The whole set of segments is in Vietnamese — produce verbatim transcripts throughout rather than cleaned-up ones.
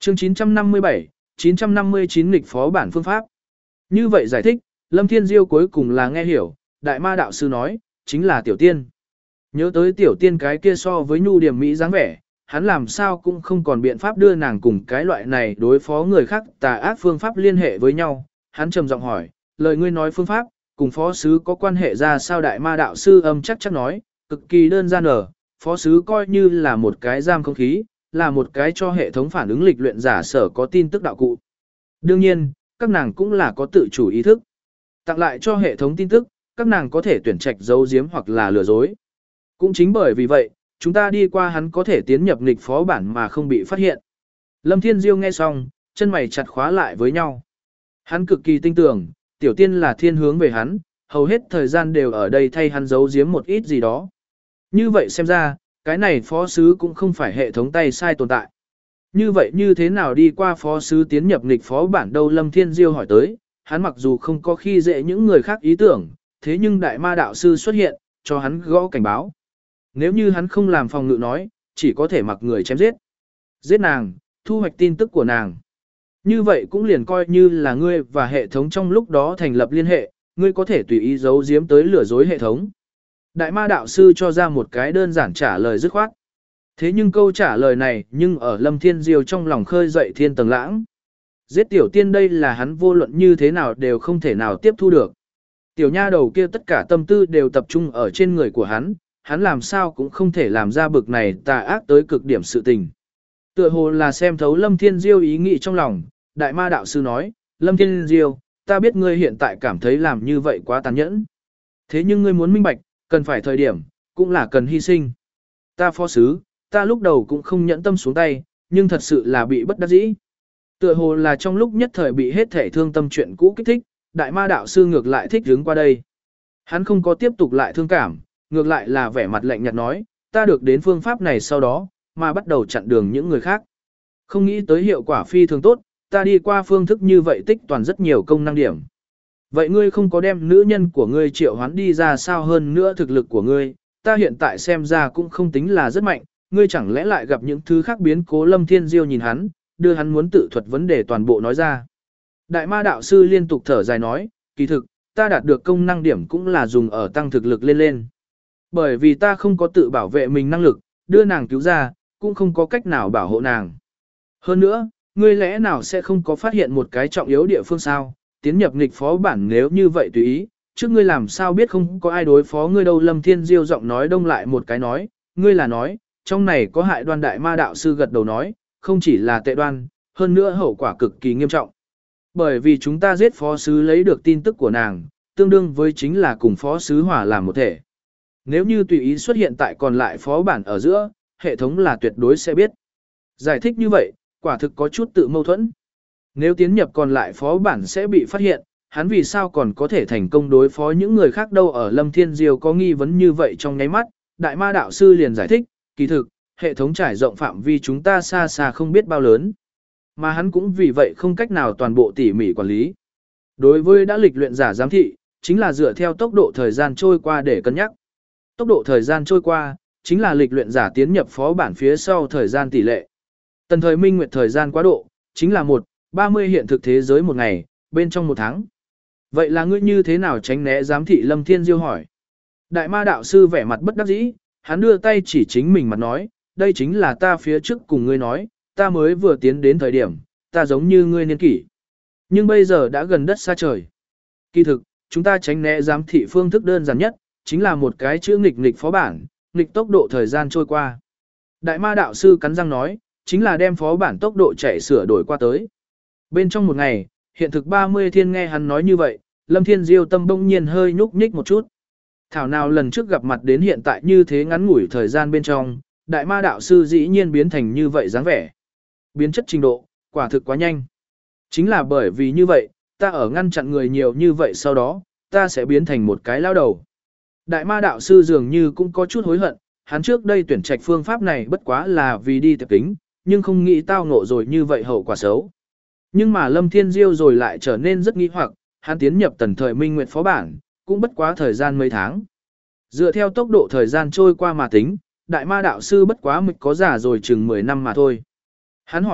Chương chín trăm năm mươi bảy, chín trăm năm mươi chín nghịch phó bản phương pháp. Như vậy giải thích, Lâm Thiên Diêu cuối cùng là nghe hiểu, đại ma đạo sư nói, chính là tiểu tiên. Nhớ tới tiểu tiên cái kia so với nhu điểm mỹ dáng vẻ, hắn làm sao cũng không còn biện pháp đưa nàng cùng cái loại này đối phó người khác tà ác phương pháp liên hệ với nhau. Hắn trầm giọng hỏi, lời ngươi nói phương pháp, cùng phó sứ có quan hệ ra sao? Đại ma đạo sư âm chắc chắc nói, cực kỳ đơn giản ở, phó sứ coi như là một cái giam không khí, là một cái cho hệ thống phản ứng lịch luyện giả sở có tin tức đạo cụ. Đương nhiên, các nàng cũng là có tự chủ ý thức. Tặng lại cho hệ thống tin tức, các nàng có thể tuyển trạch giấu giếm hoặc là lừa dối. Cũng chính bởi vì vậy, chúng ta đi qua hắn có thể tiến nhập nghịch phó bản mà không bị phát hiện. Lâm Thiên Diêu nghe xong, chân mày chặt khóa lại với nhau. Hắn cực kỳ tin tưởng, tiểu tiên là thiên hướng về hắn, hầu hết thời gian đều ở đây thay hắn giấu giếm một ít gì đó. Như vậy xem ra, cái này phó sứ cũng không phải hệ thống tay sai tồn tại. Như vậy như thế nào đi qua phó sứ tiến nhập nghịch phó bản đâu? Lâm Thiên Diêu hỏi tới, hắn mặc dù không có khi dễ những người khác ý tưởng, thế nhưng đại ma đạo sư xuất hiện, cho hắn gõ cảnh báo. Nếu như hắn không làm phòng ngự nói, chỉ có thể mặc người chém giết. Giết nàng, thu hoạch tin tức của nàng. Như vậy cũng liền coi như là ngươi và hệ thống trong lúc đó thành lập liên hệ, ngươi có thể tùy ý giấu giếm tới lừa dối hệ thống. Đại ma đạo sư cho ra một cái đơn giản trả lời dứt khoát. Thế nhưng câu trả lời này nhưng ở Lâm Thiên Diêu trong lòng khơi dậy thiên tầng lãng. Giết tiểu tiên đây là hắn vô luận như thế nào đều không thể nào tiếp thu được. Tiểu nha đầu kia tất cả tâm tư đều tập trung ở trên người của hắn, hắn làm sao cũng không thể làm ra bực này tà ác tới cực điểm sự tình. Tựa hồ là xem thấu Lâm Thiên Diêu ý nghĩ trong lòng, đại ma đạo sư nói, Lâm Thiên Diêu, ta biết ngươi hiện tại cảm thấy làm như vậy quá tàn nhẫn. Thế nhưng ngươi muốn minh bạch, cần phải thời điểm, cũng là cần hy sinh. Ta phó sứ, ta lúc đầu cũng không nhẫn tâm xuống tay, nhưng thật sự là bị bất đắc dĩ. Tựa hồ là trong lúc nhất thời bị hết thể thương tâm chuyện cũ kích thích, đại ma đạo sư ngược lại thích hướng qua đây. Hắn không có tiếp tục lại thương cảm, ngược lại là vẻ mặt lạnh nhạt nói, ta được đến phương pháp này sau đó, mà bắt đầu chặn đường những người khác. Không nghĩ tới hiệu quả phi thường tốt, ta đi qua phương thức như vậy tích toàn rất nhiều công năng điểm. Vậy ngươi không có đem nữ nhân của ngươi triệu hoán đi ra sao? Hơn nữa thực lực của ngươi, ta hiện tại xem ra cũng không tính là rất mạnh, ngươi chẳng lẽ lại gặp những thứ khác biến cố? Lâm Thiên Diêu nhìn hắn, đưa hắn muốn tự thuật vấn đề toàn bộ nói ra. Đại ma đạo sư liên tục thở dài nói, kỳ thực, ta đạt được công năng điểm cũng là dùng ở tăng thực lực lên lên. Bởi vì ta không có tự bảo vệ mình năng lực, đưa nàng cứu ra, cũng không có cách nào bảo hộ nàng. Hơn nữa, ngươi lẽ nào sẽ không có phát hiện một cái trọng yếu địa phương sao? Tiến nhập nghịch phó bản nếu như vậy tùy ý, trước ngươi làm sao biết không có ai đối phó ngươi đâu? Lâm Thiên Diêu giọng nói đông lại một cái nói, ngươi là nói, trong này có hại đoan. Đại ma đạo sư gật đầu nói, không chỉ là tệ đoan, hơn nữa hậu quả cực kỳ nghiêm trọng. Bởi vì chúng ta giết phó sứ lấy được tin tức của nàng, tương đương với chính là cùng phó sứ hỏa làm một thể. Nếu như tùy ý xuất hiện tại còn lại phó bản ở giữa, hệ thống là tuyệt đối sẽ biết. Giải thích như vậy, quả thực có chút tự mâu thuẫn. Nếu tiến nhập còn lại phó bản sẽ bị phát hiện, hắn vì sao còn có thể thành công đối phó những người khác đâu? Ở Lâm Thiên Diêu có nghi vấn như vậy trong nháy mắt, đại ma đạo sư liền giải thích, kỳ thực, hệ thống trải rộng phạm vi chúng ta xa xa không biết bao lớn. Mà hắn cũng vì vậy không cách nào toàn bộ tỉ mỉ quản lý. Đối với đã lịch luyện giả giám thị, chính là dựa theo tốc độ thời gian trôi qua để cân nhắc. Tốc độ thời gian trôi qua, chính là lịch luyện giả tiến nhập phó bản phía sau thời gian tỷ lệ. Tần thời minh nguyệt thời gian quá độ, chính là một ba mươi hiện thực thế giới một ngày, bên trong một tháng. Vậy là ngươi như thế nào tránh né giám thị? Lâm Thiên Diêu hỏi. Đại ma đạo sư vẻ mặt bất đắc dĩ, hắn đưa tay chỉ chính mình mặt nói, đây chính là ta phía trước cùng ngươi nói, ta mới vừa tiến đến thời điểm, ta giống như ngươi niên kỷ. Nhưng bây giờ đã gần đất xa trời. Kỳ thực, chúng ta tránh né giám thị phương thức đơn giản nhất, chính là một cái chữ nghịch nghịch phó bản, nghịch tốc độ thời gian trôi qua. Đại ma đạo sư cắn răng nói, chính là đem phó bản tốc độ chạy sửa đổi qua tới. Bên trong một ngày, hiện thực ba mươi thiên. Nghe hắn nói như vậy, Lâm Thiên Diêu tâm bỗng nhiên hơi nhúc nhích một chút. Thảo nào lần trước gặp mặt đến hiện tại như thế ngắn ngủi thời gian bên trong, đại ma đạo sư dĩ nhiên biến thành như vậy dáng vẻ. Biến chất trình độ, quả thực quá nhanh. Chính là bởi vì như vậy, ta ở ngăn chặn người nhiều như vậy sau đó, ta sẽ biến thành một cái lao đầu. Đại ma đạo sư dường như cũng có chút hối hận, hắn trước đây tuyển trạch phương pháp này bất quá là vì đi tiệp kính, nhưng không nghĩ tao ngộ rồi như vậy hậu quả xấu. Nhưng mà Lâm Thiên Diêu rồi lại trở nên rất nghi hoặc, hắn tiến nhập tần thời minh nguyệt phó bản, cũng bất quá thời gian mấy tháng. Dựa theo tốc độ thời gian trôi qua mà tính, đại ma đạo sư bất quá mịch có già rồi chừng mười năm mà thôi. Hắn hỏi,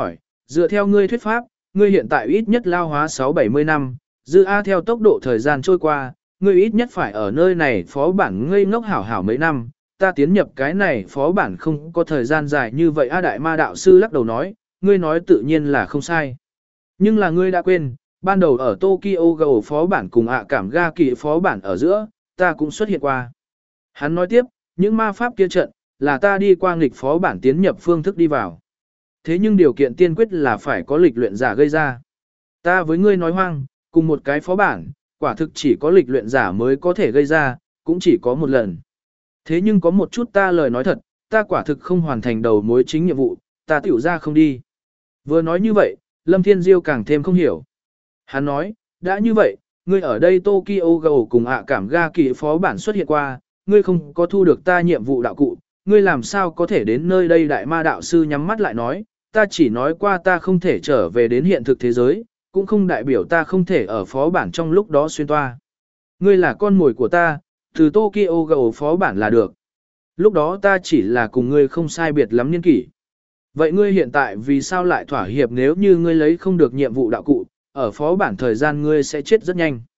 dựa theo ngươi thuyết pháp, ngươi hiện tại ít nhất lao hóa sáu bảy mươi năm, dư A theo tốc độ thời gian trôi qua, ngươi ít nhất phải ở nơi này phó bản ngây ngốc hảo hảo mấy năm, ta tiến nhập cái này phó bản không có thời gian dài như vậy A Đại Ma Đạo Sư lắc đầu nói, ngươi nói tự nhiên là không sai. Nhưng là ngươi đã quên, ban đầu ở Tokyo Ghoul phó bản cùng ạ cảm ga kỳ phó bản ở giữa, ta cũng xuất hiện qua. Hắn nói tiếp, những ma pháp kia trận, là ta đi qua nghịch phó bản tiến nhập phương thức đi vào. Thế nhưng điều kiện tiên quyết là phải có lịch luyện giả gây ra. Ta với ngươi nói hoang, cùng một cái phó bản, quả thực chỉ có lịch luyện giả mới có thể gây ra, cũng chỉ có một lần. Thế nhưng có một chút ta lời nói thật, ta quả thực không hoàn thành đầu mối chính nhiệm vụ, ta tiểu ra không đi. Vừa nói như vậy, Lâm Thiên Diêu càng thêm không hiểu. Hắn nói, đã như vậy, ngươi ở đây Tokyo Ghoul cùng ạ cảm ga kỳ phó bản xuất hiện qua, ngươi không có thu được ta nhiệm vụ đạo cụ, ngươi làm sao có thể đến nơi đây. Đại Ma Đạo Sư nhắm mắt lại nói, ta chỉ nói qua ta không thể trở về đến hiện thực thế giới, cũng không đại biểu ta không thể ở phó bản trong lúc đó xuyên toa. Ngươi là con mồi của ta, từ Tokyo Ghoul phó bản là được. Lúc đó ta chỉ là cùng ngươi không sai biệt lắm niên kỷ. Vậy ngươi hiện tại vì sao lại thỏa hiệp? Nếu như ngươi lấy không được nhiệm vụ đạo cụ, ở phó bản thời gian ngươi sẽ chết rất nhanh.